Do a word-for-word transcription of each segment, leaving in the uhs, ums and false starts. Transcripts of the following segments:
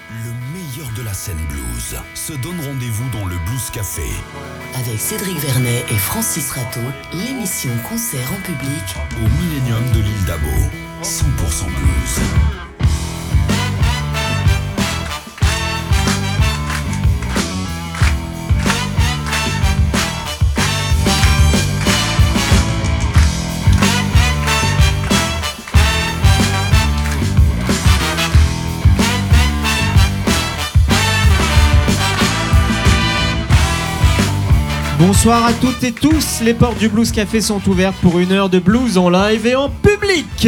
Le meilleur de la scène blues se donne rendez-vous dans le Blues Café. Avec Cédric Vernet et Francis Rateau, l'émission concert en public au Millennium de l'île d'Abo. cent pour cent blues. Bonsoir à toutes et tous, les portes du Blues Café sont ouvertes pour une heure de blues en live et en public.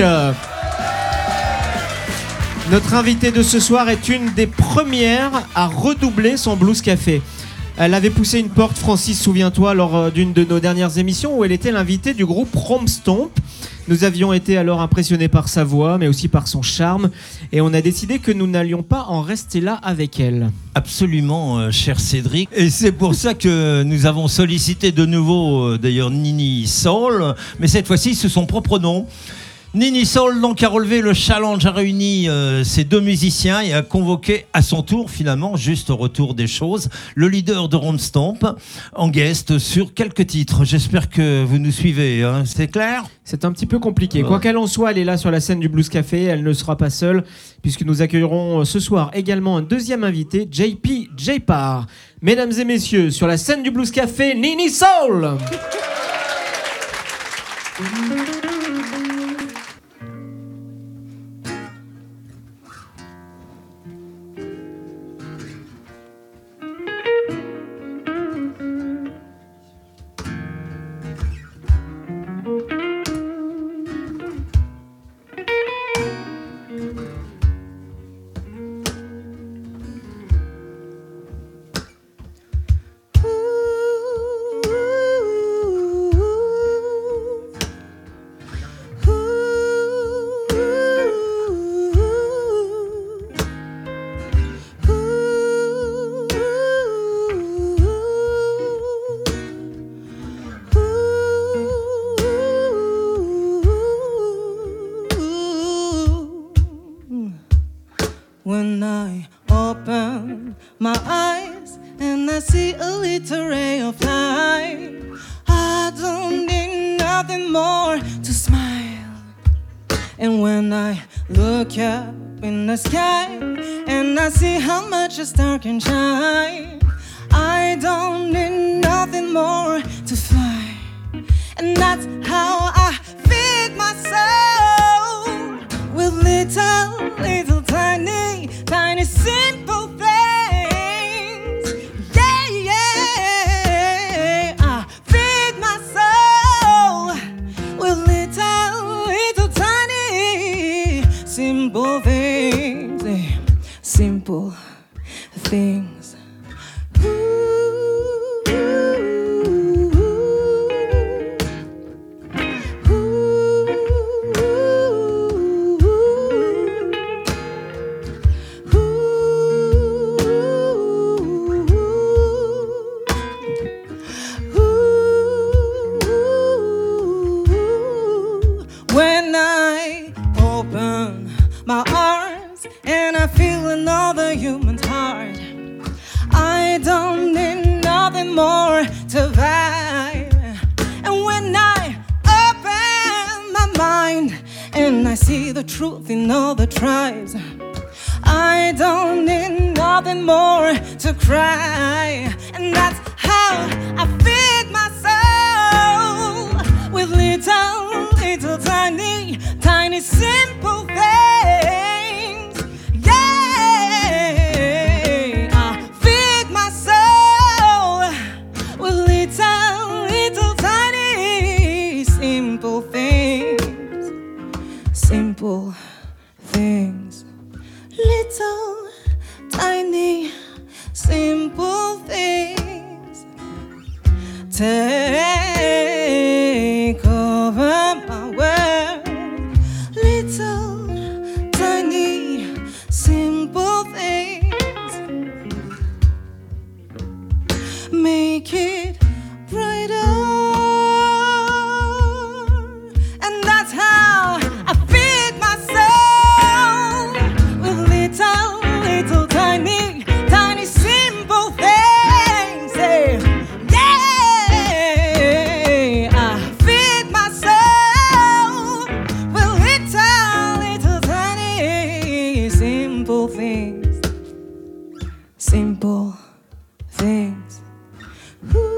Notre invitée de ce soir est une des premières à redoubler son Blues Café. Elle avait poussé une porte, Francis, souviens-toi, lors d'une de nos dernières émissions où elle était l'invitée du groupe Rom Stomp. Nous avions été alors impressionnés par sa voix, mais aussi par son charme, et on a décidé que nous n'allions pas en rester là avec elle. Absolument, euh, cher Cédric. Et c'est pour ça que nous avons sollicité de nouveau, euh, d'ailleurs, Nini Soul, mais cette fois-ci sous son propre nom. Nini Soul donc a relevé le challenge, a réuni euh, ces deux musiciens et a convoqué à son tour, finalement, juste au retour des choses, le leader de Rom Stomp en guest sur quelques titres. J'espère que vous nous suivez, hein. C'est clair ? C'est un petit peu compliqué. Quoi qu'elle en soit, elle est là sur la scène du Blues Café. Elle ne sera pas seule, puisque nous accueillerons ce soir également un deuxième invité, J P J-Par. Mesdames et messieurs, sur la scène du Blues Café, Nini Soul. When I open my eyes and I see a little ray of light, I don't need nothing more to smile. And when I look up in the sky and I see how much a star can shine, I don't need nothing more to fly. And that's how I feed my soul with little, little tiny, tiny simple things. Yeah, yeah, I feed my soul with little, little tiny simple things. Yeah. Simple things. When I open my arms and I feel another human's heart, I don't need nothing more to vibe. And when I open my mind and I see the truth in all the tribes, I don't need nothing more to cry. And that's how I feed my soul with little, little tiny, tiny simple things. Yeah, I feed my soul with little, little tiny simple things. Simple things. Little tiny simple things. Take over my world. Little tiny simple things. Make it brighter. And that's how I feed my soul with little, little tiny simple things, simple things. Ooh.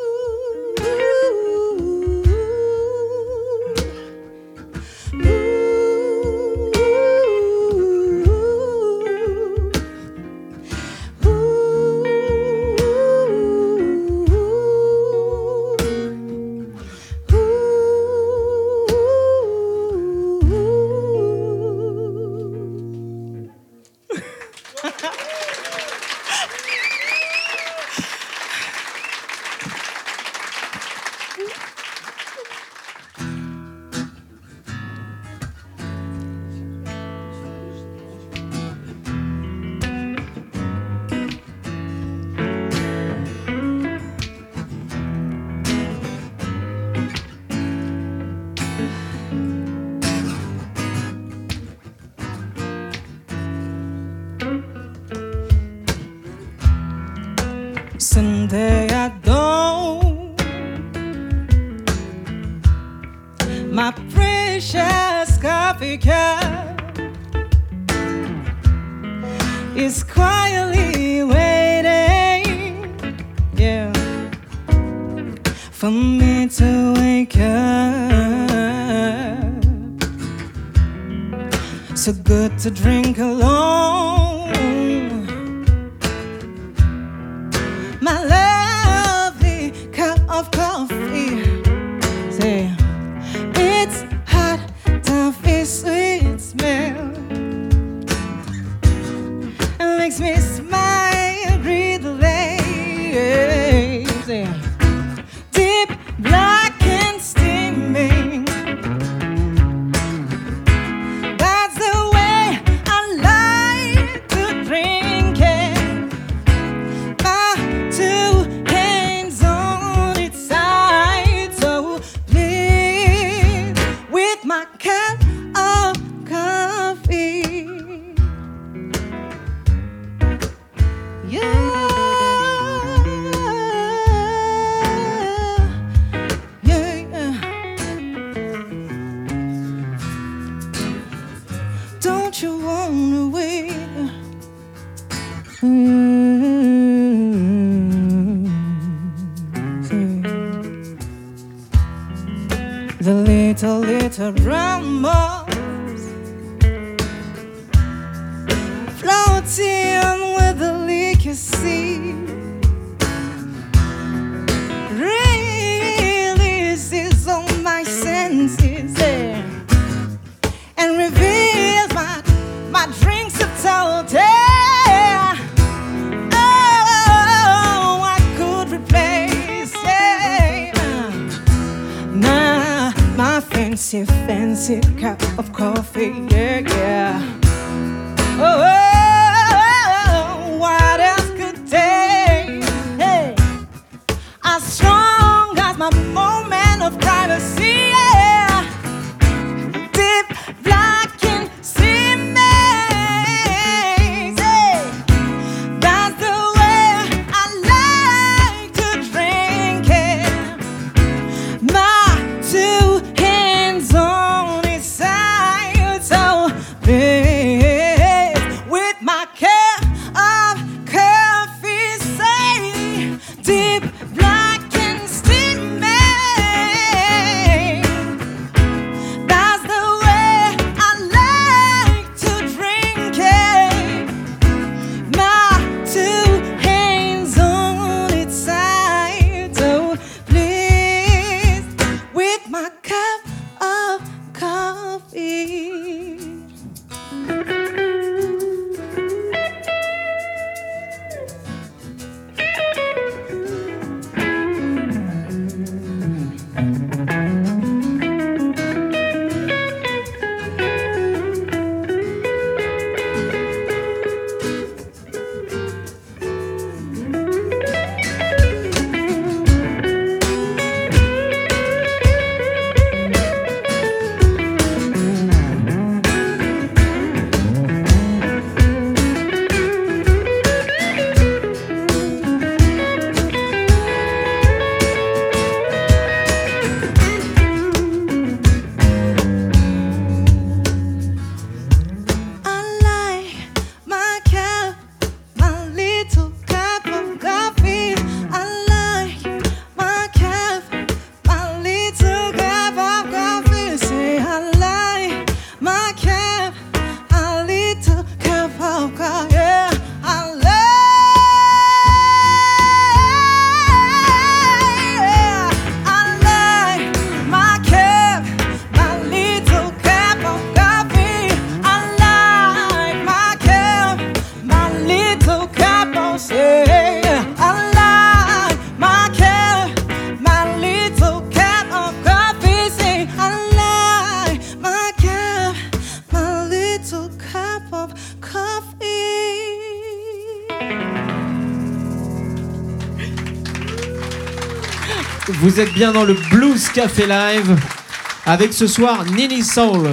Sunday at dawn, my precious coffee cup is quietly waiting, yeah, for me to wake up. So good to drink alone. My lovely cup of coffee, say it's hot, toffee, sweet smell. It makes me smile, breathe away. Say deep, black and steaming. That's the way I like to drink it. Two hands on its side, so please, with my cup of coffee. Yeah, yeah, yeah. Don't you wanna wait? Mm-hmm. The little, little brown moths floating with the liquor sea releases all my senses, yeah, and reveals my, my drinks of total. Oh, I could replace, yeah, my, my fancy, fancy cup of coffee, yeah, yeah. Oh, oh, oh, what else could take, hey, as strong as my moment of privacy, yeah, deep, black and steaming, hey, that's the way I like to drink it. My two hands on its side, so please, Vous êtes bien dans le Blues Café Live avec ce soir Nini Soul.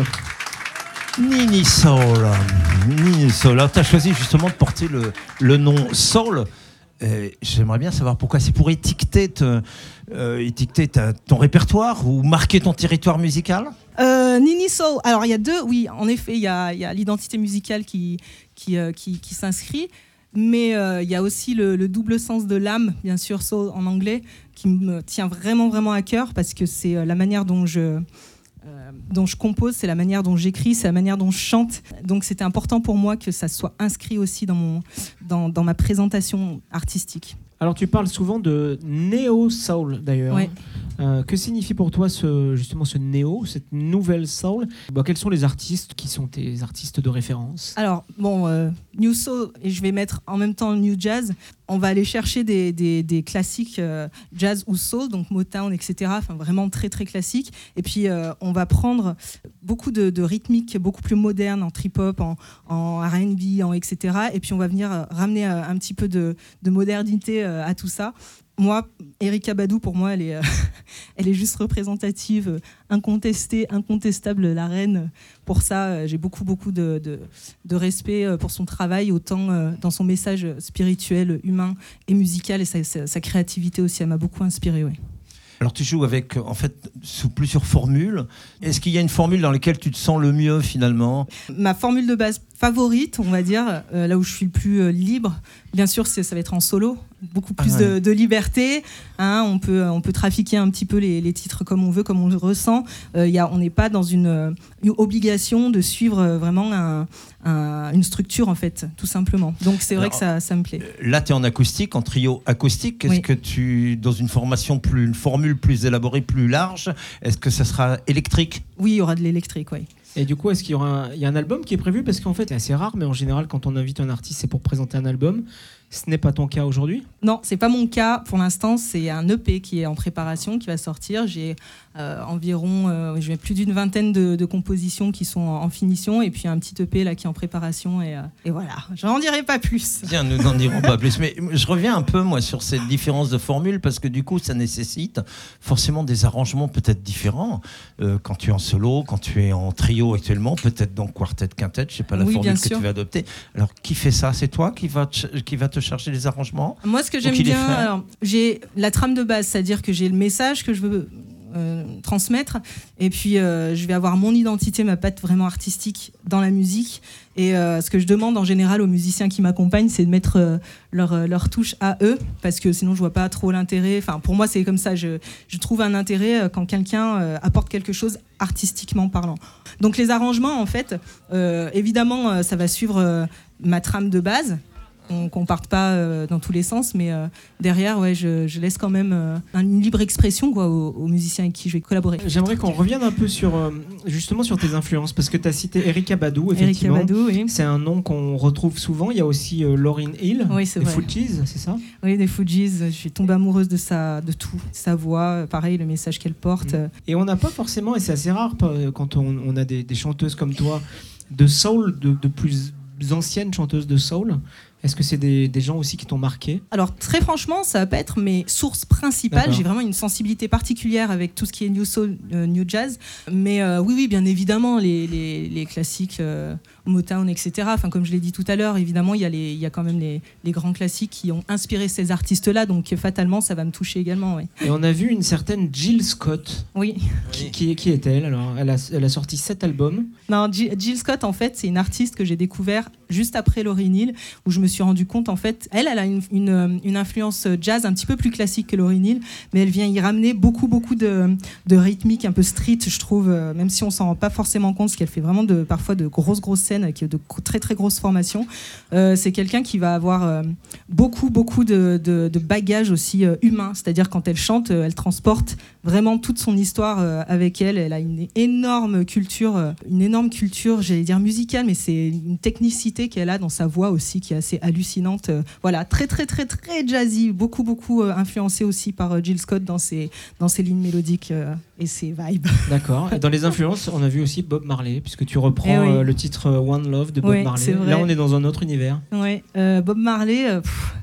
Nini Soul. Nini Soul. Alors, tu as choisi justement de porter le, le nom Soul. Euh, j'aimerais bien savoir pourquoi. C'est pour étiqueter, te, euh, étiqueter ta, ton répertoire ou marquer ton territoire musical? Euh, Nini Soul. Alors il y a deux, oui, en effet, il y a, il y a l'identité musicale qui, qui, euh, qui, qui s'inscrit, mais euh, il y a aussi le, le double sens de l'âme, bien sûr, soul en anglais, qui me tient vraiment, vraiment à cœur parce que c'est euh, la manière dont je, euh, dont je compose, c'est la manière dont j'écris, c'est la manière dont je chante. Donc c'était important pour moi que ça soit inscrit aussi dans, mon, dans, dans ma présentation artistique. Alors tu parles souvent de néo soul d'ailleurs. Ouais. Euh, que signifie pour toi ce, justement ce néo, cette nouvelle soul? Bah, quels sont les artistes qui sont tes artistes de référence? Alors bon, euh, New Soul, et je vais mettre en même temps New Jazz. On va aller chercher des, des, des classiques euh, jazz ou soul, donc Motown, et cetera. Enfin vraiment très très classiques. Et puis euh, on va prendre beaucoup de, de rythmiques beaucoup plus modernes en trip-hop, en, en R and B, en et cetera. Et puis on va venir euh, ramener euh, un petit peu de, de modernité euh, à tout ça. Moi, Erykah Badu, pour moi, elle est, euh, elle est juste représentative, euh, incontestée, incontestable, la reine. Pour ça, euh, j'ai beaucoup, beaucoup de, de, de respect euh, pour son travail, autant euh, dans son message spirituel, humain et musical, et sa, sa, sa créativité aussi, elle m'a beaucoup inspirée. Ouais. Alors tu joues avec, en fait, sous plusieurs formules. Est-ce qu'il y a une formule dans laquelle tu te sens le mieux finalement? Ma formule de base favorite, on va dire, euh, là où je suis le plus euh, libre, bien sûr, c'est, ça va être en solo. Beaucoup plus ah ouais. de, de liberté. Hein, on, peut, on peut trafiquer un petit peu les, les titres comme on veut, comme on le ressent. Euh, y a, on n'est pas dans une, une obligation de suivre vraiment un, un, une structure, en fait, tout simplement. Donc c'est vrai Alors, que ça, ça me plaît. Là, tu es en acoustique, en trio acoustique. Est-ce oui. que tu, dans une formation, plus, une formule plus élaborée, plus large, est-ce que ça sera électrique? Oui, il y aura de l'électrique, oui. Et du coup, est-ce qu'il y aura un, il y a un album qui est prévu? Parce qu'en fait, c'est assez rare, mais en général, quand on invite un artiste, c'est pour présenter un album. Ce n'est pas ton cas aujourd'hui? Non, c'est pas mon cas. Pour l'instant, c'est un E P qui est en préparation, qui va sortir. J'ai euh, environ euh, j'ai plus d'une vingtaine de, de compositions qui sont en, en finition, et puis un petit E P là qui est en préparation. Et, euh, et voilà, je n'en dirai pas plus. Tiens, nous n'en dirons pas plus. Mais je reviens un peu moi sur cette différence de formule, parce que du coup, ça nécessite forcément des arrangements peut-être différents. Euh, quand tu es en solo, quand tu es en trio actuellement, peut-être dans quartet, quintet, je sais pas la oui, formule que sûr. tu vas adopter. Alors, qui fait ça? C'est toi qui va te, qui va te chercher les arrangements? Moi, ce que j'aime bien, alors, j'ai la trame de base, c'est-à-dire que j'ai le message que je veux euh, transmettre, et puis euh, je vais avoir mon identité, ma patte vraiment artistique dans la musique. Et euh, ce que je demande en général aux musiciens qui m'accompagnent, c'est de mettre euh, leur, euh, leur touche à eux, parce que sinon je vois pas trop l'intérêt. Enfin, pour moi, c'est comme ça. Je, je trouve un intérêt euh, quand quelqu'un euh, apporte quelque chose artistiquement parlant. Donc les arrangements, en fait, euh, évidemment, euh, ça va suivre euh, ma trame de base. Qu'on ne parte pas euh, dans tous les sens, mais euh, derrière, ouais, je, je laisse quand même euh, une libre expression quoi, aux, aux musiciens avec qui je vais collaborer. J'aimerais qu'on revienne un peu sur, euh, justement sur tes influences, parce que tu as cité Erykah Badu, effectivement. Erykah Badu, oui. C'est un nom qu'on retrouve souvent. Il y a aussi euh, Lauryn Hill, oui, c'est des vrai. Fugees, c'est ça? Oui, des Fugees. Je suis tombée amoureuse de, sa, de tout. Sa voix, pareil, le message qu'elle porte. Mmh. Et on n'a pas forcément, et c'est assez rare quand on, on a des, des chanteuses comme toi, de soul, de, de plus anciennes chanteuses de soul. Est-ce que c'est des, des gens aussi qui t'ont marqué? Alors très franchement, ça va pas être mes sources principales. D'accord. J'ai vraiment une sensibilité particulière avec tout ce qui est New Soul, euh, New Jazz. Mais euh, oui, oui, bien évidemment, les, les, les classiques euh, Motown, et cetera. Enfin, comme je l'ai dit tout à l'heure, évidemment, il y a, les, il y a quand même les, les grands classiques qui ont inspiré ces artistes-là. Donc fatalement, ça va me toucher également. Ouais. Et on a vu une certaine Jill Scott. Oui. Qui, qui, qui est-elle alors? Elle a, elle a sorti sept albums. Non, Jill Scott, en fait, c'est une artiste que j'ai découvert juste après Lauryn Hill, où je me suis rendu compte, en fait, elle, elle a une, une, une influence jazz un petit peu plus classique que Lauryn Hill, mais elle vient y ramener beaucoup, beaucoup de, de rythmique un peu street, je trouve, même si on s'en rend pas forcément compte, parce qu'elle fait vraiment de, parfois de grosses, grosses scènes, avec de très, très grosses formations. Euh, c'est quelqu'un qui va avoir euh, beaucoup, beaucoup de, de, de bagages aussi euh, humains, c'est-à-dire quand elle chante, euh, elle transporte vraiment toute son histoire euh, avec elle. Elle a une énorme culture, euh, une énorme culture, j'allais dire musicale, mais c'est une technicité qu'elle a dans sa voix aussi qui est assez hallucinante. Euh, voilà, très très très très jazzy, beaucoup beaucoup euh, influencé aussi par euh, Jill Scott dans ses dans ses lignes mélodiques euh, et ses vibes. D'accord. Et dans les influences, on a vu aussi Bob Marley, puisque tu reprends eh oui. euh, le titre One Love de Bob oui, Marley. Là, on est dans un autre univers. Ouais, euh, Bob Marley. Euh, pff,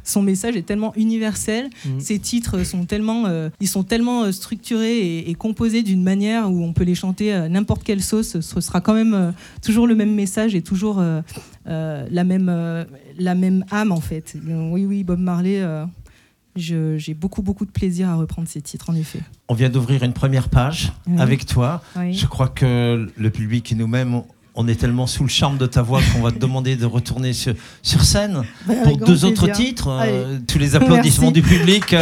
son message est tellement universel, Mmh. ses titres sont tellement, euh, ils sont tellement euh, structurés et, et composés d'une manière où on peut les chanter à n'importe quelle sauce, ce sera quand même euh, toujours le même message et toujours euh, euh, la, même, euh, la même âme en fait. Donc, oui, oui, Bob Marley, euh, je, j'ai beaucoup, beaucoup de plaisir à reprendre ces titres en effet. On vient d'ouvrir une première page Oui. avec toi. Oui. Je crois que le public et nous-mêmes, on est tellement sous le charme de ta voix qu'on va te demander de retourner sur, sur scène Bah, avec pour grand deux autres plaisir. titres. Allez. Euh, tous les applaudissements Merci. du public.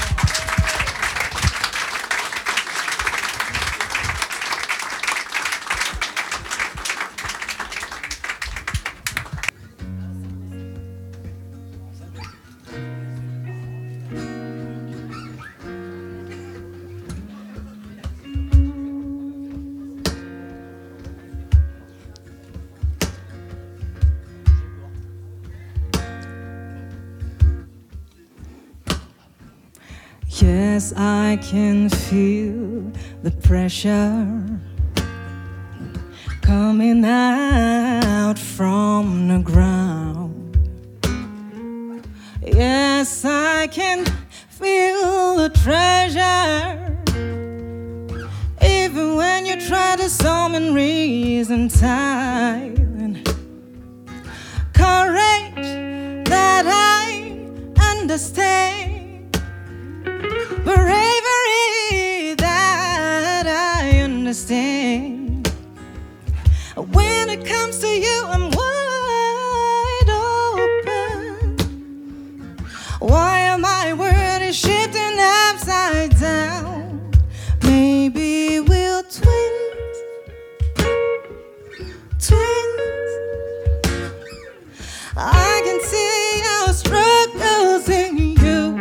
Yes, I can feel the pressure coming out from the ground. Yes, I can feel the treasure. Even when you try to summon reason, time, courage that I understand. Bravery that I understand. When it comes to you, I'm wide open. Why am I world is shifting upside down? Maybe we'll twins, twins. I can see our struggles in you.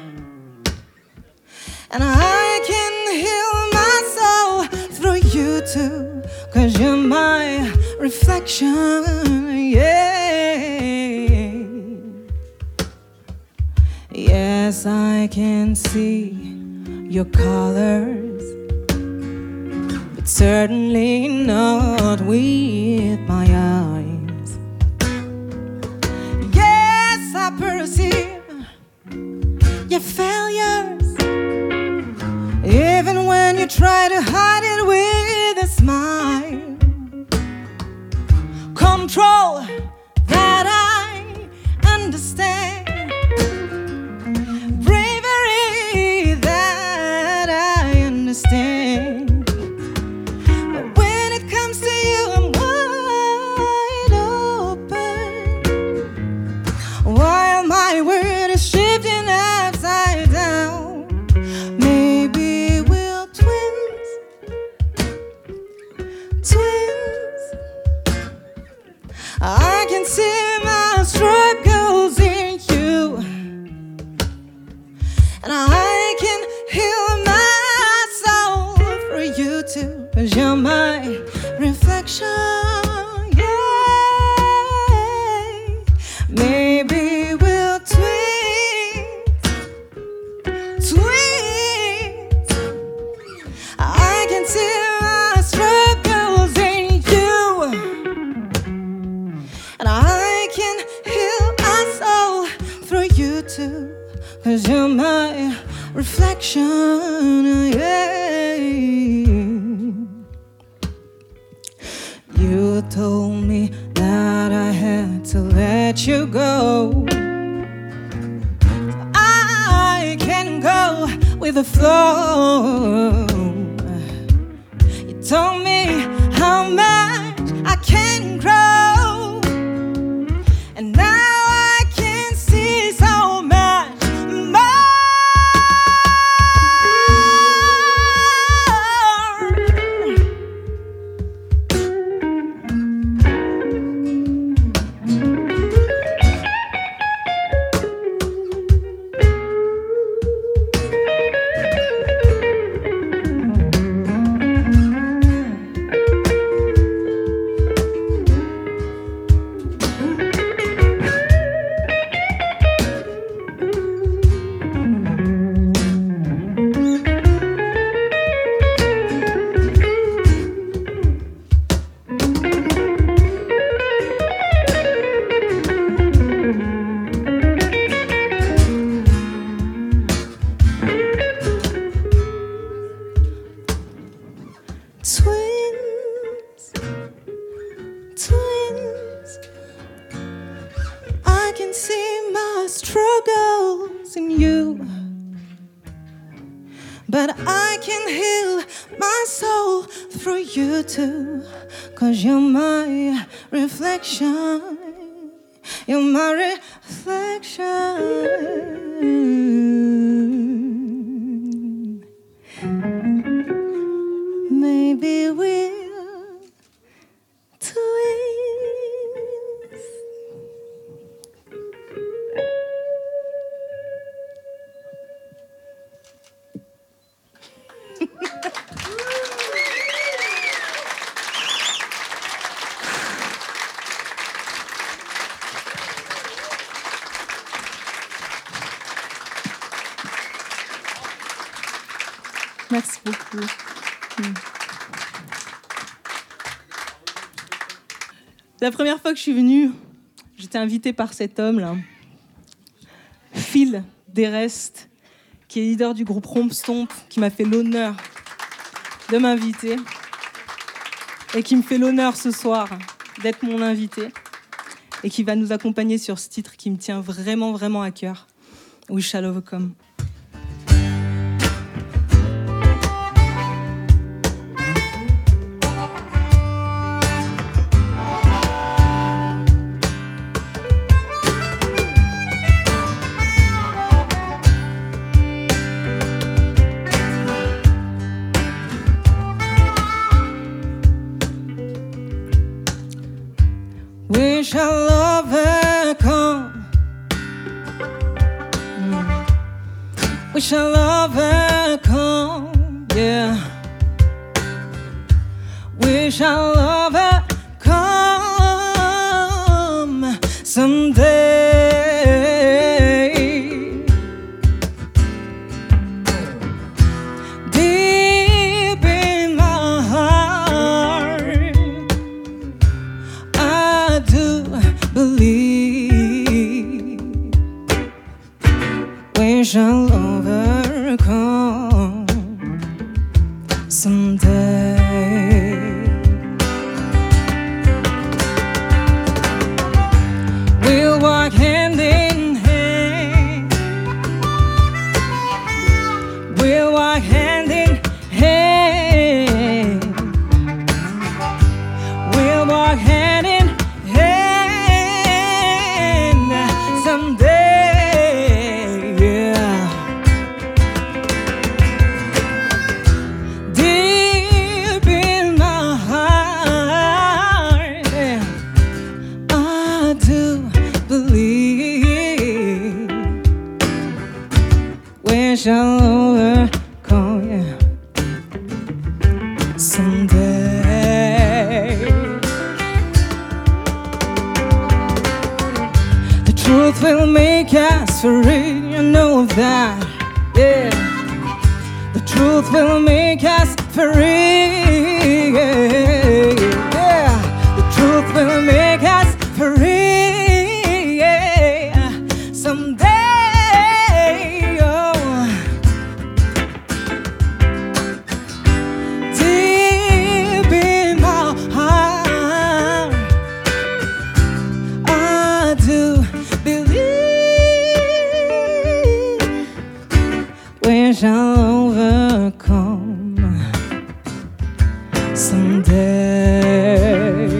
And I can heal my soul through you too, 'cause you're my reflection, yeah. Yes, I can see your colors, but certainly not with my eyes. Yes, I perceive your failures, even when you try to hide it with a smile. Control that I understand. Bravery that I understand. But when it comes to you, I'm wide open. While my world is shifting upside down. Maybe we'll twins, twins. I can see my struggles in you, and I can heal my soul for you too, 'cause you're my reflection, yeah. Maybe we'll twins, twins. I can see my struggles in you, and I can heal my soul through you too, 'cause you're my reflection, yeah. You told me that I had to let you go. I can go with the flow. You told me how much I can grow, and now I can see so much more. see my struggles in you, but I can heal my soul through you too. 'Cause you're my reflection, you're my reflection. Maybe we'll twist. Merci beaucoup. Hmm. La première fois que je suis venue, j'étais invitée par cet homme-là, Phil Derest, qui est leader du groupe Romp Stomp, qui m'a fait l'honneur de m'inviter et qui me fait l'honneur ce soir d'être mon invité et qui va nous accompagner sur ce titre qui me tient vraiment, vraiment à cœur, We Shall Overcome. We shall overcome. Mm. We shall overcome. Yeah. We shall overcome someday. Deep in my heart, I do believe we shall overcome someday. We'll walk hand in hand. We'll walk hand in hand. We'll walk hand in hand someday, yeah. Deep in my heart, yeah, I do believe we shall overcome, yeah, someday. The truth will make us free, you know that, yeah. The truth will make us free, yeah. The truth will make us free, yeah. Someday, oh. Deep in my heart, I do believe we shall overcome someday.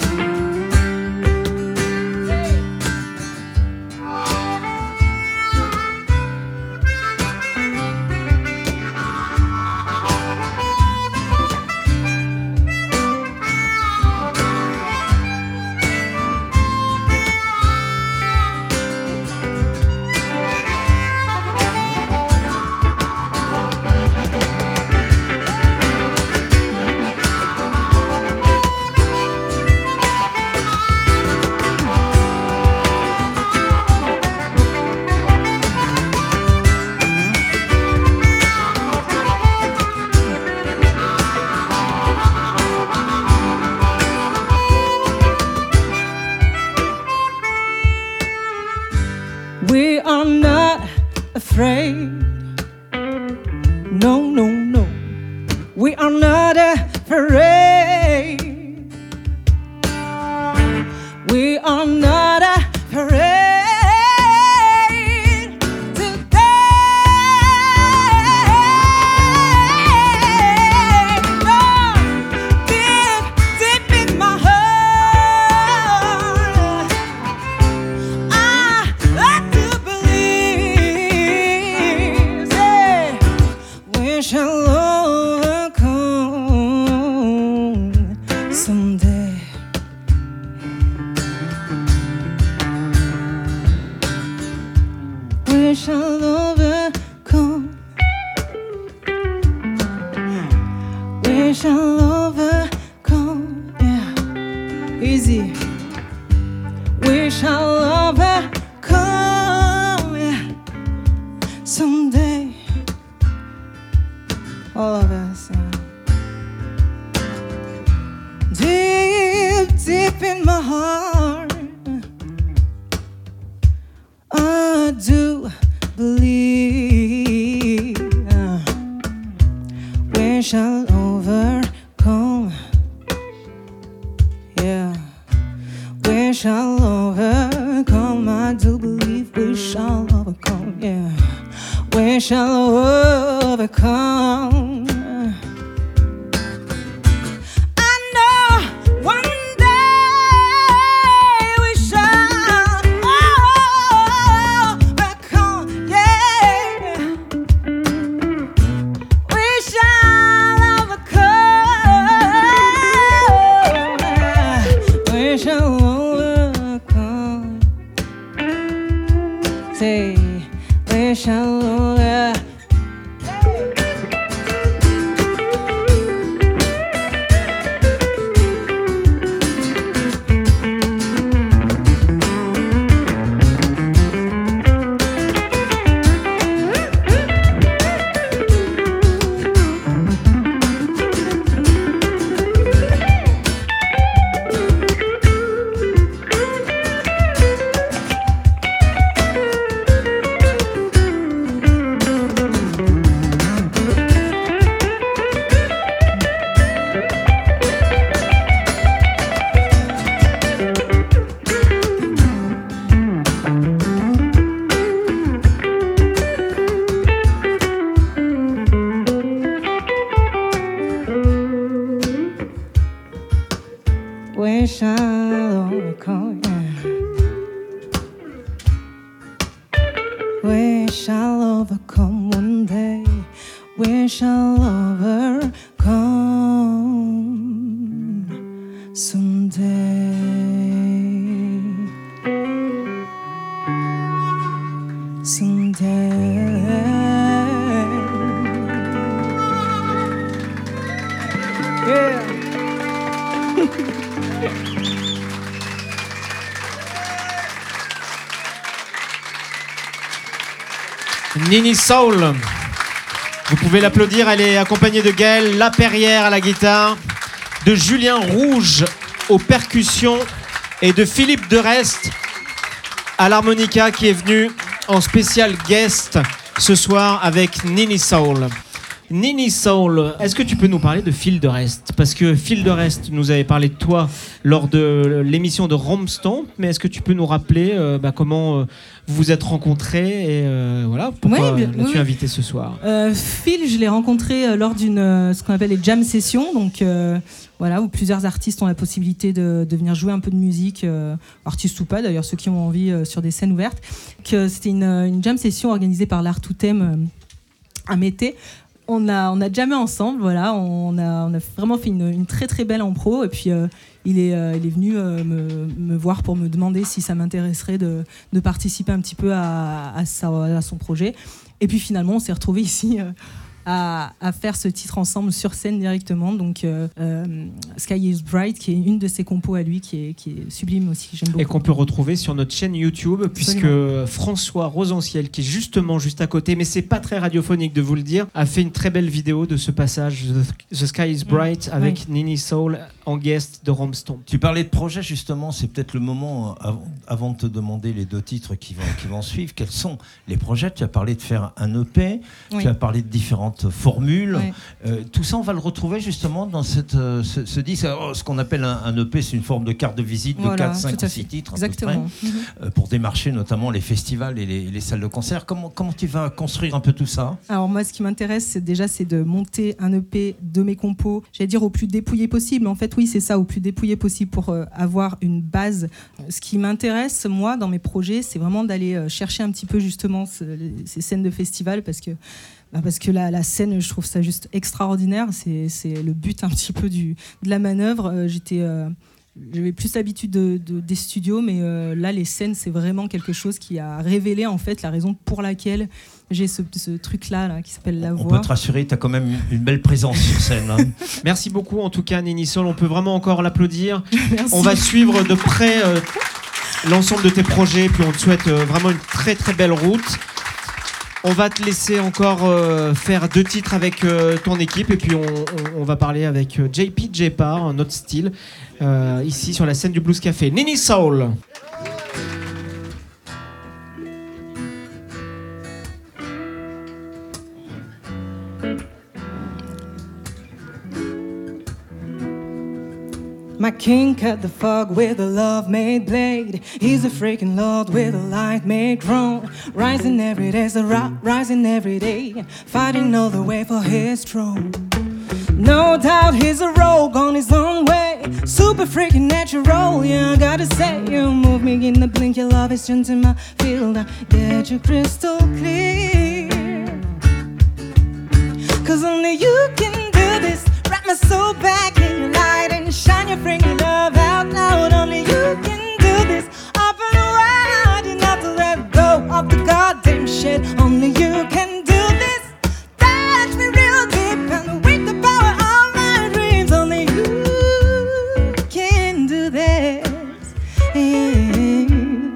We are not afraid. No, no, no. We are not afraid. We are not afraid. we shall overcome. We shall overcome. Yeah, easy. We shall overcome. Yeah, someday. All of us. Yeah. Deep, deep in my heart, I do believe uh, we shall overcome. Yeah, we shall overcome. I do believe we shall overcome. Yeah, we shall overcome. We shall over. We shall overcome. We shall overcome one day. We shall overcome someday. Someday. Yeah. Nini Soul, vous pouvez l'applaudir, elle est accompagnée de Gaël Laperrière à la guitare, de Julien Rouge aux percussions et de Philippe Derest à l'harmonica qui est venu en spécial guest ce soir avec Nini Soul. Nini Soul, est-ce que tu peux nous parler de Phil Derest ? Parce que Phil Derest nous avait parlé de toi lors de l'émission de Romstomp, mais est-ce que tu peux nous rappeler euh, bah, comment euh, vous vous êtes rencontrés et euh, voilà, pourquoi ouais, l'as-tu oui. invité ce soir ? euh, Phil, je l'ai rencontré euh, lors d'une euh, ce qu'on appelle les jam sessions, donc euh, voilà, où plusieurs artistes ont la possibilité de, de venir jouer un peu de musique, euh, artistes ou pas d'ailleurs, ceux qui ont envie euh, sur des scènes ouvertes. Que c'était une, une jam session organisée par l'Art to Thème euh, à Mété. On a, on a jammé ensemble, voilà, on a, on a vraiment fait une, une très très belle impro et puis euh, il, est, euh, il est venu euh, me, me voir pour me demander si ça m'intéresserait de, de participer un petit peu à, à, sa, à son projet. Et puis finalement on s'est retrouvés ici euh, à, à faire ce titre ensemble sur scène directement, donc euh, euh, Sky is Bright qui est une de ses compos à lui qui est, qui est sublime aussi, que j'aime beaucoup. Et qu'on peut retrouver sur notre chaîne YouTube, puisque Absolument. François Rosanciel, qui est justement juste à côté, mais c'est pas très radiophonique de vous le dire, a fait une très belle vidéo de ce passage The, The Sky is Bright mmh. avec oui. Nini Soul en guest de Romstomp. Tu parlais de projet justement, c'est peut-être le moment avant, avant de te demander les deux titres qui vont, qui vont suivre. Quels sont les projets ? Tu as parlé de faire un E P, oui. tu as parlé de différentes formules. Oui. Euh, tout ça, on va le retrouver justement dans cette, euh, ce, ce disque. Alors, ce qu'on appelle un, un E P, c'est une forme de carte de visite de voilà, quatre, cinq ou six titres. Exactement. Mmh. Euh, pour démarcher notamment les festivals et les, les salles de concert. Comment, comment tu vas construire un peu tout ça ? Alors moi, ce qui m'intéresse, c'est déjà c'est de monter un E P de mes compos, j'allais dire au plus dépouillé possible. En fait, oui, c'est ça, au plus dépouillé possible pour euh, avoir une base. Ce qui m'intéresse, moi, dans mes projets, c'est vraiment d'aller euh, chercher un petit peu justement ce, ces scènes de festival parce que Parce que la, la scène, je trouve ça juste extraordinaire. C'est, c'est le but un petit peu du, de la manœuvre. Euh, j'étais, euh, j'avais plus l'habitude de, de, des studios, mais euh, là, les scènes, c'est vraiment quelque chose qui a révélé en fait la raison pour laquelle j'ai ce, ce truc-là là, qui s'appelle la On voix. peut te rassurer, tu as quand même une belle présence sur scène. Hein. Merci beaucoup en tout cas Nini Soul, on peut vraiment encore l'applaudir. Merci. On va suivre de près euh, l'ensemble de tes projets, puis on te souhaite euh, vraiment une très très belle route. On va te laisser encore euh, faire deux titres avec euh, ton équipe et puis on, on, on va parler avec euh, J P J-Par, un autre style, euh, ici sur la scène du Blues Café. Nini Soul. My king cut the fog with a love-made blade. He's a freaking lord with a light-made throne. Rising every day's a rock, rising every day, fighting all the way for his throne. No doubt he's a rogue on his own way, super freaking natural. Yeah, I gotta say, you move me in the blink. Your love is into my field. I get you crystal clear. Cause only you can do this. Wrap my soul back in your light and shine your freaking love out loud. Only you can do this. Up and wide, you have to let go of the goddamn shit. Only you can do this. Touch me real deep and wake the power of my dreams. Only you can do this. Yeah.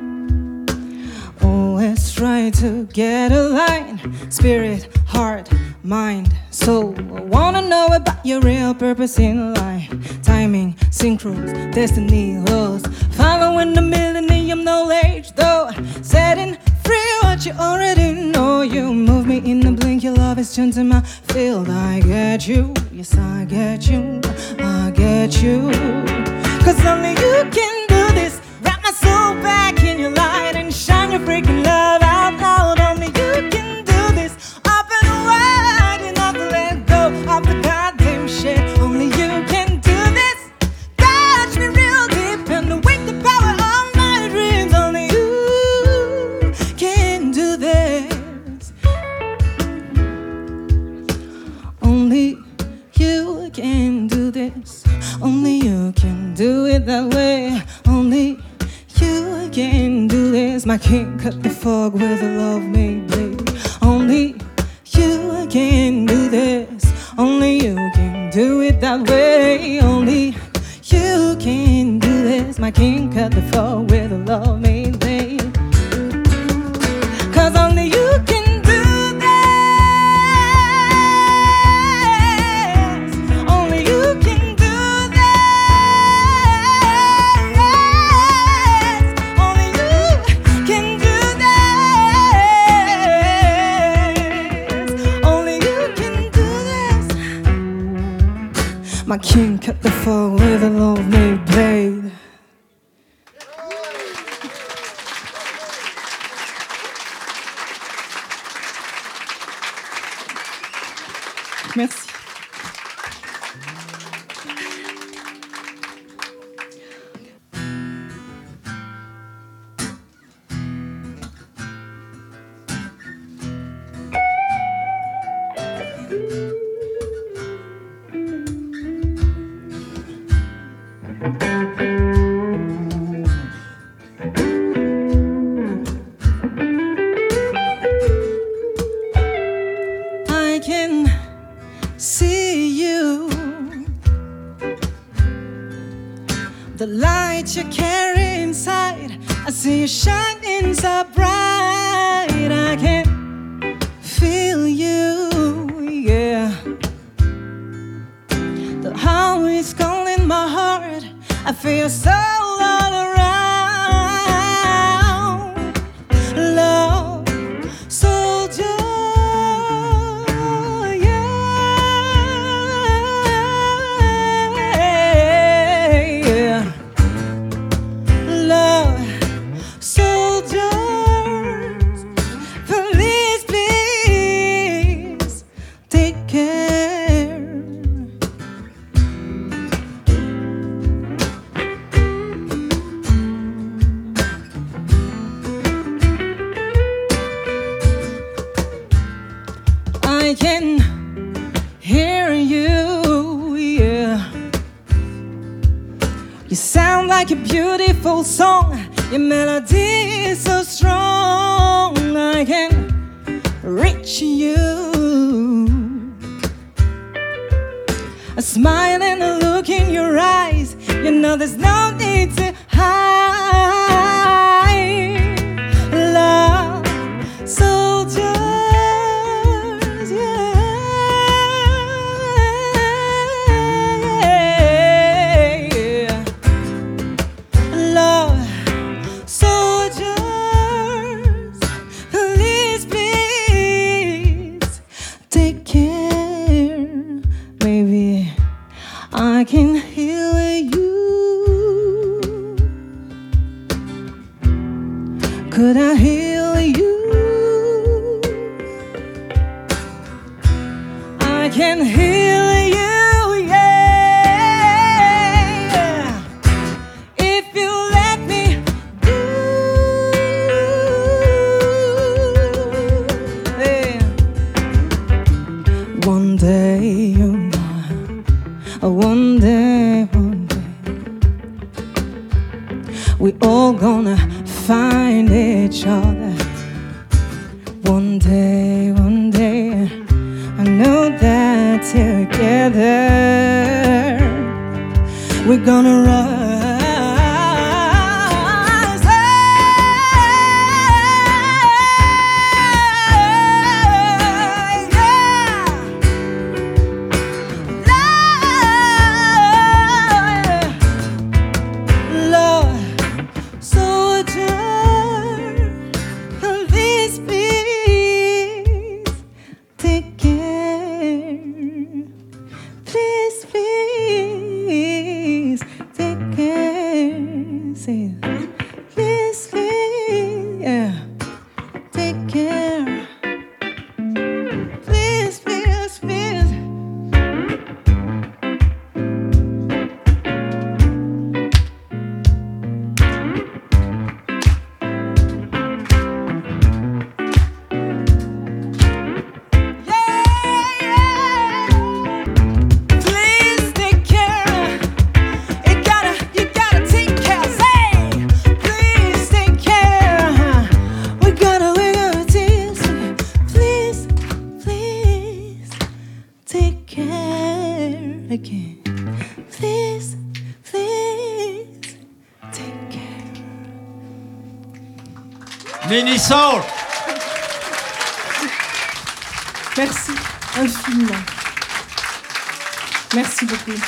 Always try to get a line. Spirit, heart, mind, soul. I wanna know about your real purpose in life. Timing, synchros, destiny, laws. Following the millennium knowledge, though. Setting free what you already know. You move me in the blink. Your love is tuned to my field. I get you, yes I get you, I get you. Cause only you can do this. Wrap my soul back in your light and shine your freaking love out loud. Only you can do this. Up and wide, you have to let go of the goddamn shit. Only you can do this. Touch me real deep and wake the power of my dreams. Only you can do this. Only you can do this. Only you can do it that way. Only you can do this. My king cut the fog with a love-made blade. Only you can do this. Only you can do it that way. Only you can do this. My king cut the fog with a love-made blade. Cause only you can do this. Only you can do this. Only you can do this. Only you can do this. My king cut the fog with a love-made blade. Merci. I can see you, the light you carry inside. I see you shining so bright. I can feel you, yeah. The how is calling my heart. I feel your soul all around. Love, soldier. I can hear you, yeah. You sound like a beautiful song. Your melody is so strong. I can reach you. A smile and a look in your eyes. You know there's no need to hide. Love, soldiers, yeah. Love, soldiers, please, please take care. Maybe I can heal you. Could I heal you? I can heal you, yeah. If you let me do. Yeah. One day you're mine. One day, one day, we all gonna find each other. One day, one day, I know that together we're gonna rise. Nini Soul. Merci infiniment. Merci beaucoup.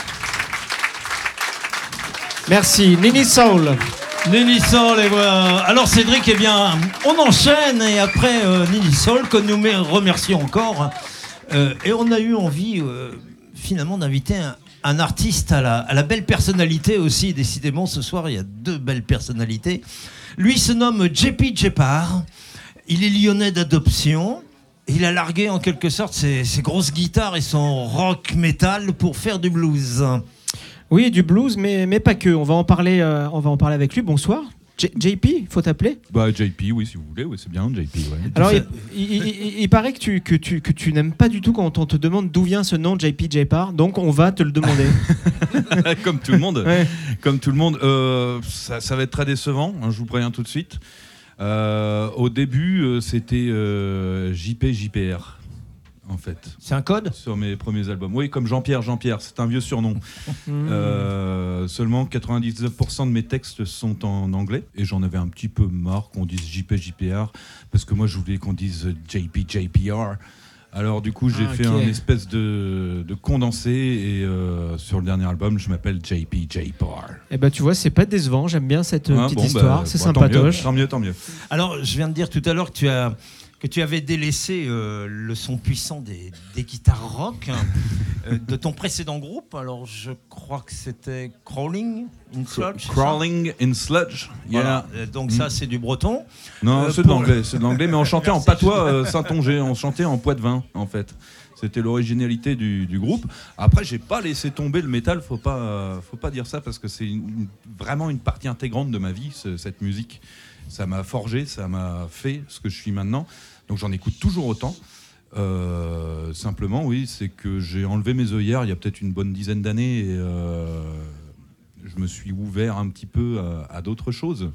Merci, Nini Soul. Nini Soul, et voilà. Alors Cédric, eh bien, on enchaîne et après euh, Nini Soul, que nous remercions encore. Euh, et on a eu envie, euh, finalement, d'inviter un, un artiste à la, à la belle personnalité aussi. Décidément, ce soir, il y a deux belles personnalités. Lui se nomme J P Jeppard. Il est lyonnais d'adoption. Il a largué en quelque sorte ses, ses grosses guitares et son rock metal pour faire du blues. Oui, du blues, mais, mais pas que. On va en parler, euh, on va en parler avec lui. Bonsoir. J- JP, il faut t'appeler Bah J P, oui, si vous voulez, oui, c'est bien, J P. Ouais. Alors, il, il, il, il paraît que tu, que, tu, que tu n'aimes pas du tout quand on te demande d'où vient ce nom J P Jeppard, donc on va te le demander. Comme tout le monde. Ouais. Comme tout le monde. Euh, ça, ça va être très décevant, hein, je vous préviens tout de suite. Euh, au début, euh, c'était euh, J P J P R. En fait. C'est un code ? Sur mes premiers albums. Oui, comme Jean-Pierre, Jean-Pierre, c'est un vieux surnom. euh, seulement quatre-vingt-dix-neuf pour cent de mes textes sont en anglais. Et j'en avais un petit peu marre qu'on dise J P J P R, parce que moi je voulais qu'on dise J P J P R. Alors du coup j'ai ah, fait okay. un espèce de, de condensé et euh, sur le dernier album je m'appelle J P J P R. Eh ben tu vois, c'est pas décevant, j'aime bien cette ah, petite bon, histoire, bah, c'est bah, sympatoche. Tant mieux, tant mieux, tant mieux. Alors je viens de dire tout à l'heure que tu as... que tu avais délaissé euh, le son puissant des, des guitares rock hein, euh, de ton précédent groupe. Alors, je crois que c'était Crawling in Sludge. Crawling in Sludge, yeah. Voilà. Euh, donc, mm. ça, c'est du breton. Non, euh, c'est, de l'anglais, c'est de l'anglais, mais on chantait en Merci, patois euh, Saint-Onger, on chantait en poitevin, en fait. C'était l'originalité du, du groupe. Après, j'ai pas laissé tomber le métal, faut pas, euh, faut pas dire ça, parce que c'est une, vraiment une partie intégrante de ma vie, ce, cette musique. Ça m'a forgé, ça m'a fait ce que je suis maintenant. Donc j'en écoute toujours autant. Euh, simplement, oui, c'est que j'ai enlevé mes œillères il y a peut-être une bonne dizaine d'années. Et, euh, je me suis ouvert un petit peu à, à d'autres choses.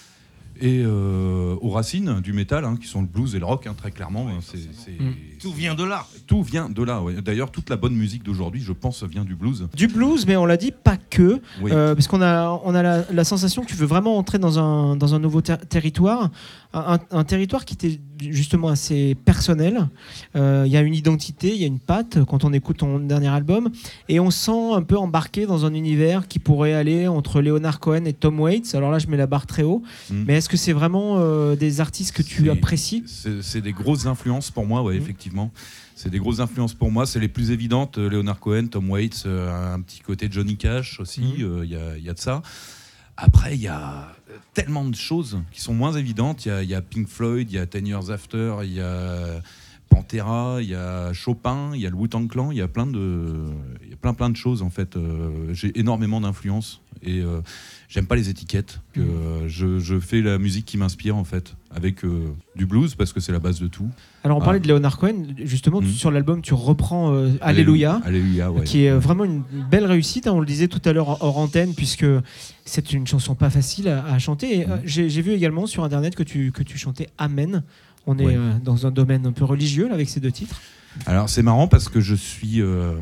Et euh, aux racines du métal, hein, qui sont le blues et le rock, hein, très clairement. Ouais, c'est, c'est, mmh. Tout vient de là. Tout vient de là, ouais. D'ailleurs, toute la bonne musique d'aujourd'hui, je pense, vient du blues. Du blues, mais on l'a dit, pas que. Oui. Euh, parce qu'on a, on a la, la sensation que tu veux vraiment entrer dans un, dans un nouveau ter- territoire. Un, un territoire qui était justement assez personnel. Il euh, y a une identité, il y a une patte quand on écoute ton dernier album. Et on sent un peu embarqué dans un univers qui pourrait aller entre Leonard Cohen et Tom Waits. Alors là, je mets la barre très haut. Mmh. Mais est-ce que c'est vraiment euh, des artistes que tu c'est, apprécies ? c'est, c'est des grosses influences pour moi, ouais, mmh. effectivement. C'est des grosses influences pour moi. C'est les plus évidentes. Leonard Cohen, Tom Waits, euh, un petit côté Johnny Cash aussi. Il mmh. euh, y, a, y a de ça. Après, il y a tellement de choses qui sont moins évidentes. Il y a, y a Pink Floyd, il y a Ten Years After, il y a Pantera, il y a Chopin, il y a le Wu-Tang Clan. Il y a plein de, il y a plein plein de choses en fait. Euh, j'ai énormément d'influence et euh, j'aime pas les étiquettes. Que, euh, je, je fais la musique qui m'inspire en fait, avec euh, du blues parce que c'est la base de tout. Alors on ah. parlait de Leonard Cohen, justement, mmh. sur l'album tu reprends euh, Alléluia, Alléluia ouais. qui est vraiment une belle réussite, hein, on le disait tout à l'heure hors antenne, puisque c'est une chanson pas facile à, à chanter. Et, mmh. euh, j'ai, j'ai vu également sur internet que tu, que tu chantais Amen. On est ouais. euh, dans un domaine un peu religieux là, avec ces deux titres. Alors c'est marrant parce que je suis... Euh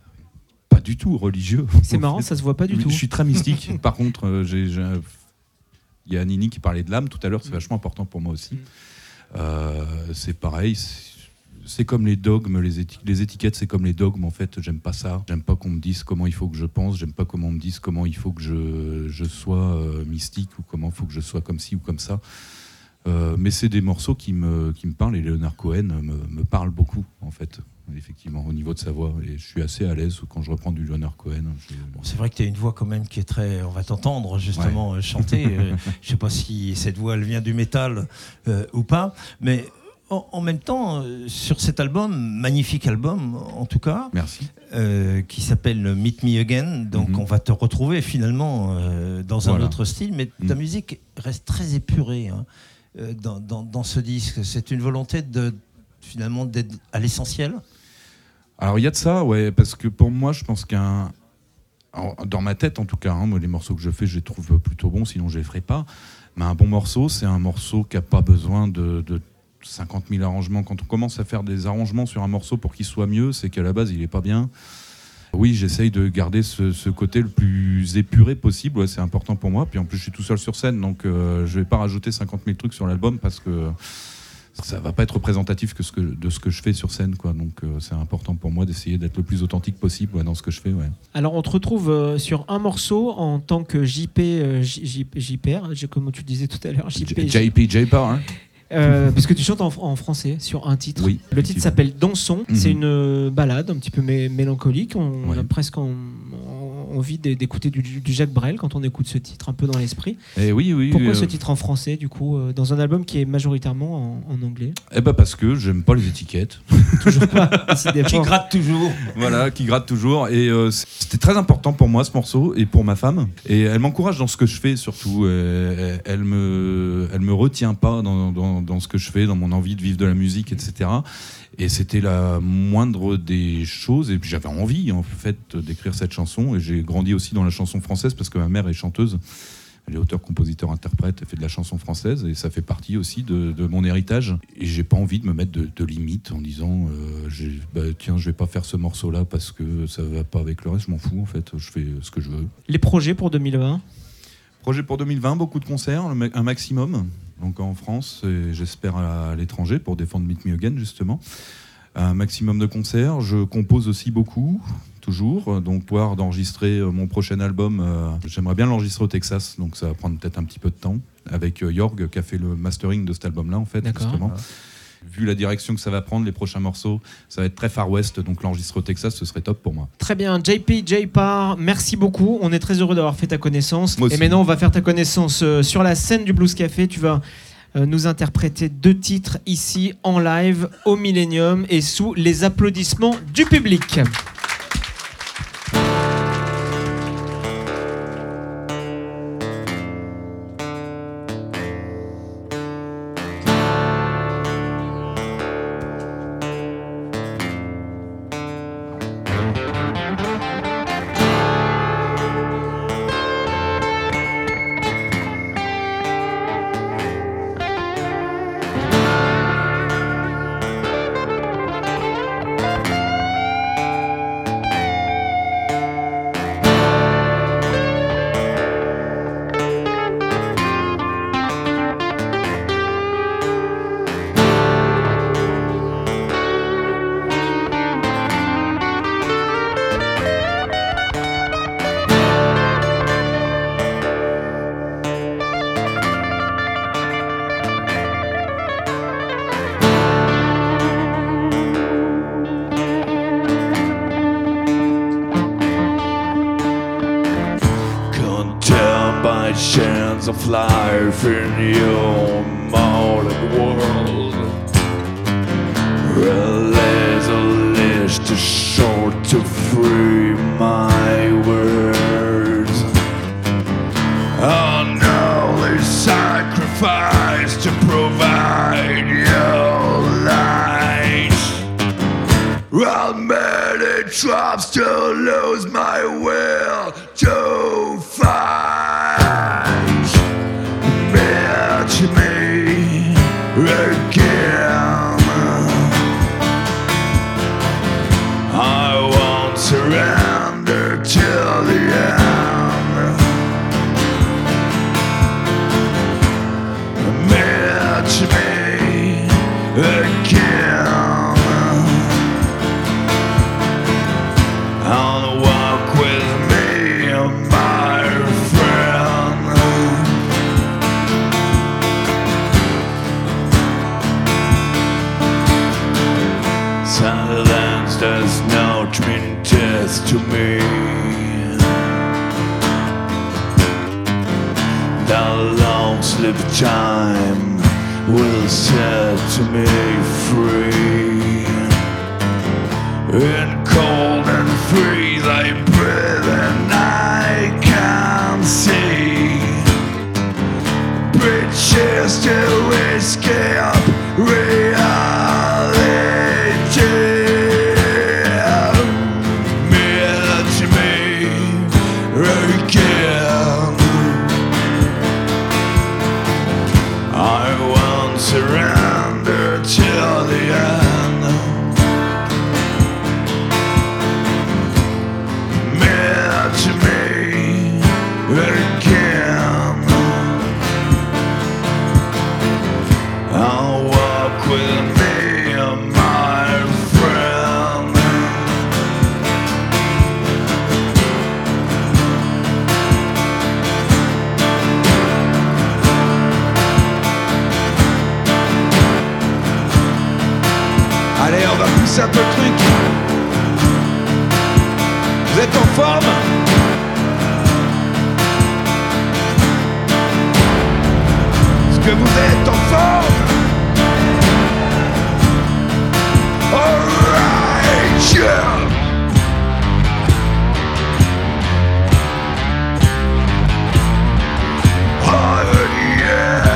pas du tout religieux. C'est marrant, fait. Ça se voit pas du oui, tout. Je suis très mystique. Par contre, euh, j'ai, j'ai... il y a Nini qui parlait de l'âme tout à l'heure, c'est mmh. vachement important pour moi aussi. Mmh. Euh, c'est pareil, c'est... c'est comme les dogmes, les, éti... les étiquettes, c'est comme les dogmes. En fait, j'aime pas ça. J'aime pas qu'on me dise comment il faut que je pense. J'aime pas qu'on me dise comment il faut que je, je sois euh, mystique ou comment il faut que je sois comme ci ou comme ça. Euh, mais c'est des morceaux qui me, qui me parlent et Leonard Cohen me, me parle beaucoup en fait, effectivement, au niveau de sa voix. Et je suis assez à l'aise quand je reprends du Leonard Cohen. Je... Bon, c'est vrai que tu as une voix quand même qui est très... On va t'entendre justement ouais. chanter. euh, je sais pas si cette voix elle vient du métal euh, ou pas, mais en, en même temps, euh, sur cet album, magnifique album en tout cas, merci, euh, qui s'appelle Meet Me Again, donc mm-hmm. on va te retrouver finalement euh, dans un voilà. autre style, mais ta mm. musique reste très épurée, hein. Dans, dans, dans ce disque, c'est une volonté de finalement d'être à l'essentiel. Alors il y a de ça, ouais, parce que pour moi, je pense qu'un, alors, dans ma tête en tout cas, hein, moi les morceaux que je fais, je les trouve plutôt bons, sinon je les ferai pas. Mais un bon morceau, c'est un morceau qui a pas besoin de, de cinquante mille arrangements. Quand on commence à faire des arrangements sur un morceau pour qu'il soit mieux, c'est qu'à la base il est pas bien. Oui, j'essaye de garder ce, ce côté le plus épuré possible, ouais, c'est important pour moi. Puis en plus, je suis tout seul sur scène, donc euh, je vais pas rajouter cinquante mille trucs sur l'album parce que ça va pas être représentatif que ce que, de ce que je fais sur scène, quoi. Donc euh, c'est important pour moi d'essayer d'être le plus authentique possible ouais, dans ce que je fais. Ouais. Alors on te retrouve euh, sur un morceau en tant que J P, euh, J, J P R, comme tu disais tout à l'heure, J P. J P, J P, hein. Euh, parce que tu chantes en, en français sur un titre. Oui, le titre s'appelle Dansons. Mm-hmm. C'est une balade un petit peu mé- mélancolique. On ouais. a presque en, en, envie d'écouter du, du Jacques Brel quand on écoute ce titre un peu dans l'esprit. Et oui, oui. Pourquoi euh... ce titre en français du coup euh, dans un album qui est majoritairement en, en anglais? Eh ben parce que j'aime pas les étiquettes. Toujours pas. Qui gratte toujours. Voilà, qui gratte toujours. Et euh, c'était très important pour moi ce morceau et pour ma femme. Et elle m'encourage dans ce que je fais surtout. Elle, elle me, elle me retient pas dans, dans dans ce que je fais, dans mon envie de vivre de la musique, et cetera. Et c'était la moindre des choses. Et puis j'avais envie, en fait, d'écrire cette chanson. Et j'ai grandi aussi dans la chanson française parce que ma mère est chanteuse. Elle est auteur, compositeur, interprète. Elle fait de la chanson française et ça fait partie aussi de, de mon héritage. Et j'ai pas envie de me mettre de, de limites en disant euh, j'ai, bah, tiens, je vais pas faire ce morceau-là parce que ça va pas avec le reste. Je m'en fous, en fait. Je fais ce que je veux. Les projets pour deux mille vingt? Projet pour deux mille vingt, beaucoup de concerts, un maximum. Donc en France et j'espère à l'étranger pour défendre Meet Me Again justement. Un maximum de concerts. Je compose aussi beaucoup, toujours. Donc pouvoir d'enregistrer mon prochain album, euh, j'aimerais bien l'enregistrer au Texas. Donc ça va prendre peut-être un petit peu de temps avec Jorg qui a fait le mastering de cet album-là en fait. D'accord. Justement. Vu la direction que ça va prendre, les prochains morceaux, ça va être très Far West, donc l'enregistrer au Texas, ce serait top pour moi. Très bien, J P, J-Par, merci beaucoup. On est très heureux d'avoir fait ta connaissance. Moi aussi. Et maintenant, on va faire ta connaissance euh, sur la scène du Blues Café. Tu vas euh, nous interpréter deux titres ici en live au Millennium et sous les applaudissements du public. of life in your modern world. Well, there's a list too short to free my words. Oh no, they sacrifice to provide your light. Well, many tries to lose my will to fight. Match me again. I won't surrender till the end. Match me again. And walk with me, my friend. Silence does not mean death to me. The long sleep of time will set me free. In cold and freeze I breathe and I can see bridges to escape reality. Meet me again. I won't surrender till the end. Meet me again. I'll walk with me, my friend. Allez, on va pousser un peu le truc. Vous êtes en forme? Est-ce que vous êtes en forme? Alright, yeah. Oh, yeah.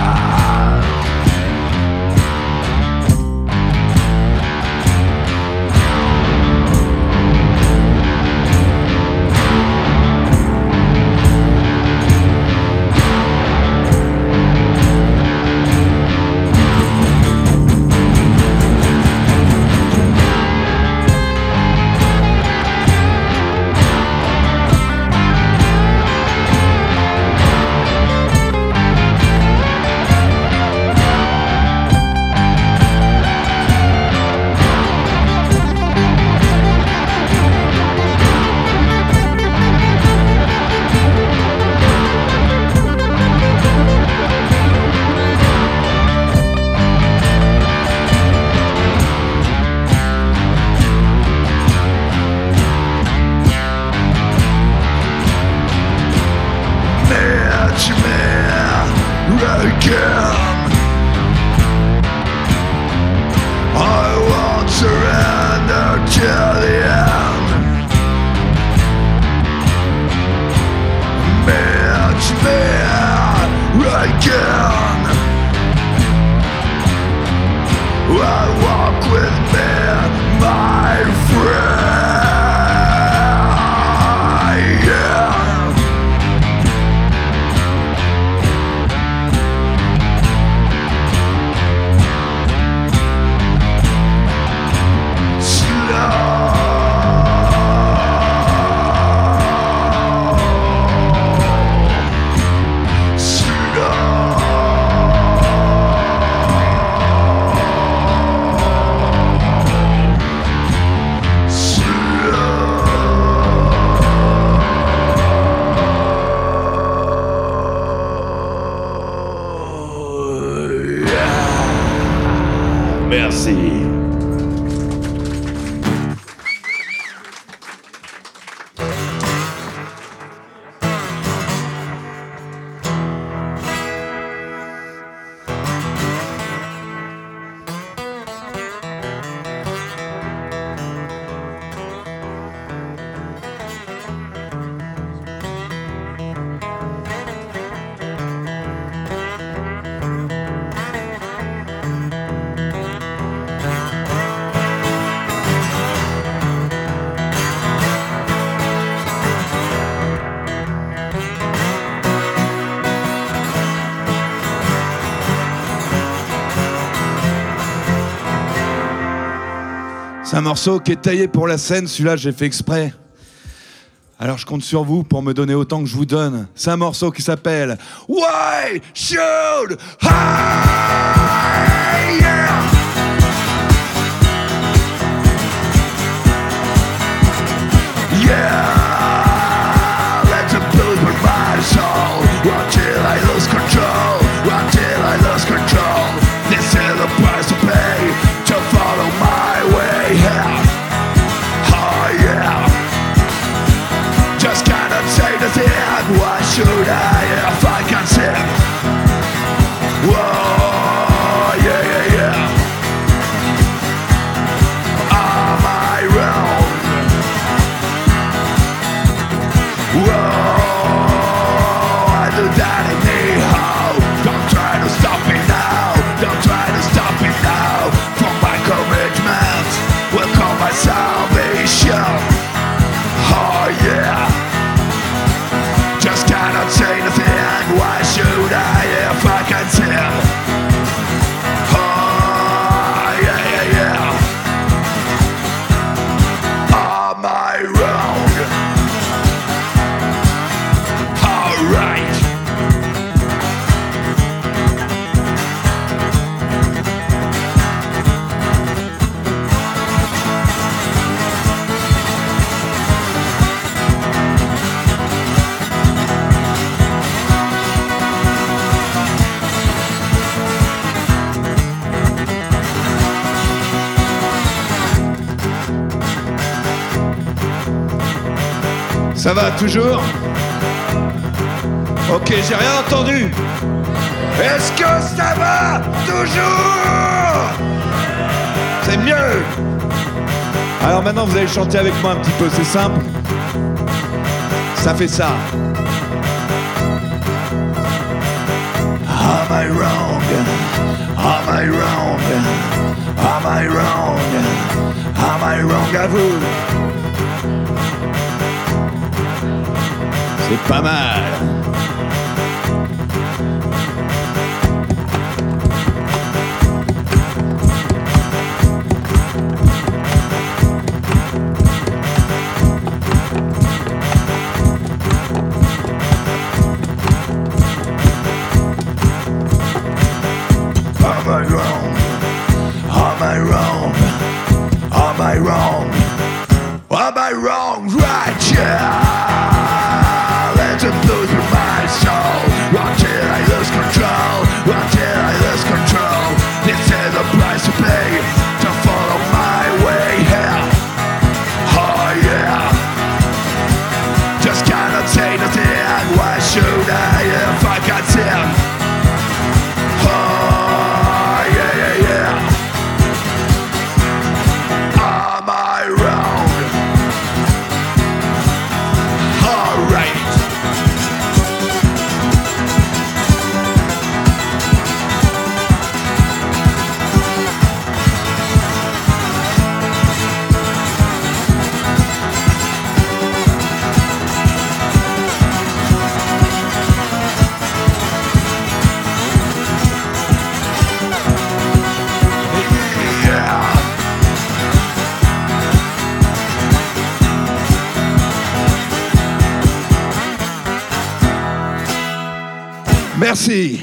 Merci. C'est un morceau qui est taillé pour la scène, celui-là j'ai fait exprès. Alors je compte sur vous pour me donner autant que je vous donne. C'est un morceau qui s'appelle Why Should I? Yeah. Yeah, let the blues burn my soul until I lose control, until I lose control. This is the price to pay to follow my way. Yeah. Oh yeah. Just cannot say the thing. Why should I if I can sing? Whoa, yeah, yeah, yeah. Am I wrong? Whoa, I do that anyhow. Don't try to stop me now. Don't try to stop me now. For my commitment will come my salvation. Oh yeah. Just cannot say nothing. Why should I if I can sing? Oh yeah, yeah, yeah. Am I wrong? Alright. Ça va toujours? Ok, j'ai rien entendu. Est-ce que ça va toujours? C'est mieux. Alors maintenant vous allez chanter avec moi un petit peu, c'est simple. Ça fait ça. Am I wrong? Am I wrong? Am I wrong? Am I wrong à vous? C'est pas mal. Am I wrong? Am I wrong? Am I wrong? Am I wrong? Right, yeah. Let the blues be my soul until I lose control, until I lose control. This is the price to pay to follow my way here. Oh yeah. Just cannot say nothing. Why should I if I can sing? Oh yeah, yeah, yeah. Am I wrong? All right. Yeah. Merci.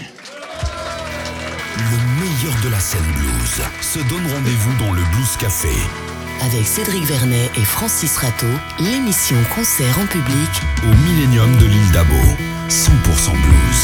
Le meilleur de la scène blues se donne rendez-vous dans le Blues Café. Avec Cédric Vernet et Francis Rateau, l'émission Concert en public Au Millennium de l'île d'Abo. cent pour cent blues.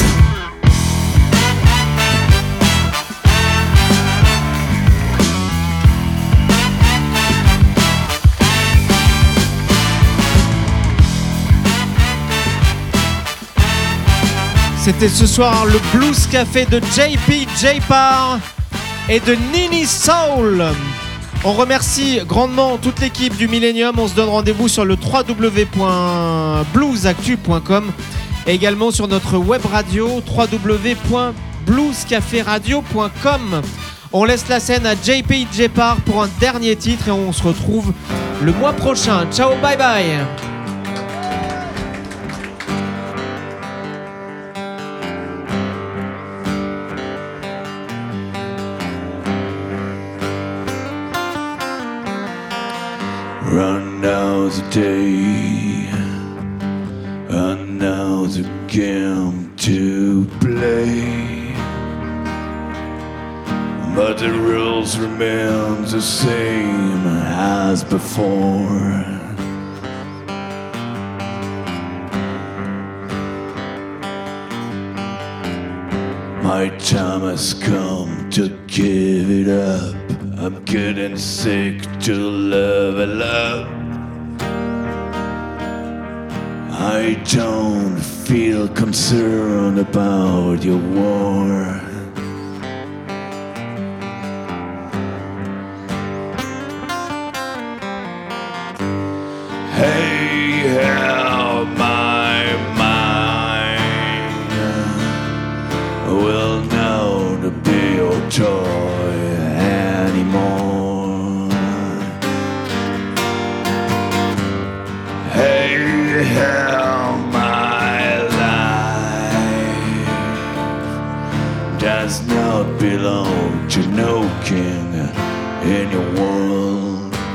C'était ce soir le Blues Café de J P J Parr et de Nini Soul. On remercie grandement toute l'équipe du Millennium. On se donne rendez-vous sur le w w w point blues actu point com et également sur notre web radio w w w point blues café radio point com. On laisse la scène à J P J Parr pour un dernier titre et on se retrouve le mois prochain. Ciao, bye bye. Another day, another game to play, but the rules remain the same as before. My time has come to give it up. I'm getting sick to level up. I don't feel concerned about your war. Hey, how my mind will never be your toy anymore. Hey, how my life does not belong to no king in your world.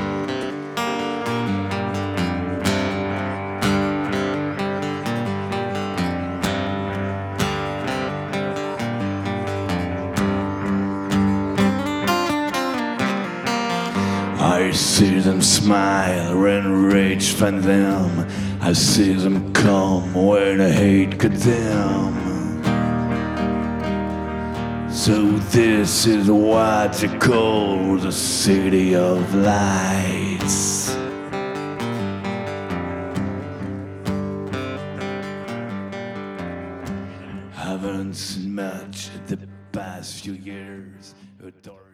I see them smile and rage find them. I see them come when I hate condemn. So this is what they call the city of lights. Haven't seen much the past few years. Adore